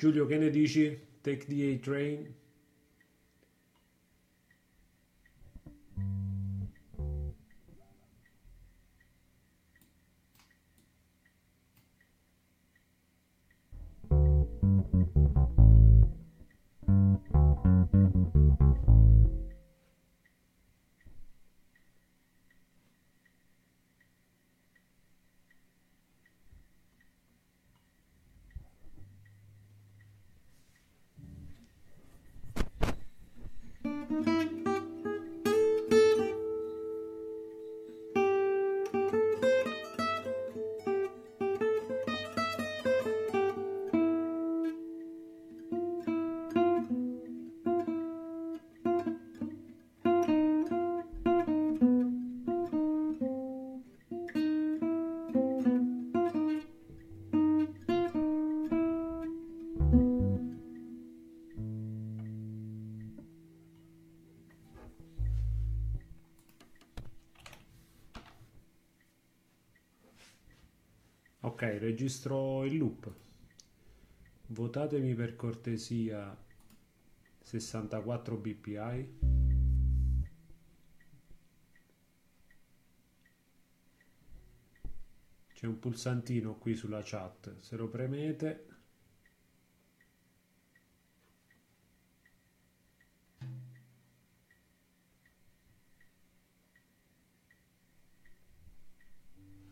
Giulio, che ne dici? Take the A train? Ok, registro il loop. Votatemi per cortesia 64 bpi. C'è un pulsantino qui sulla chat, se lo premete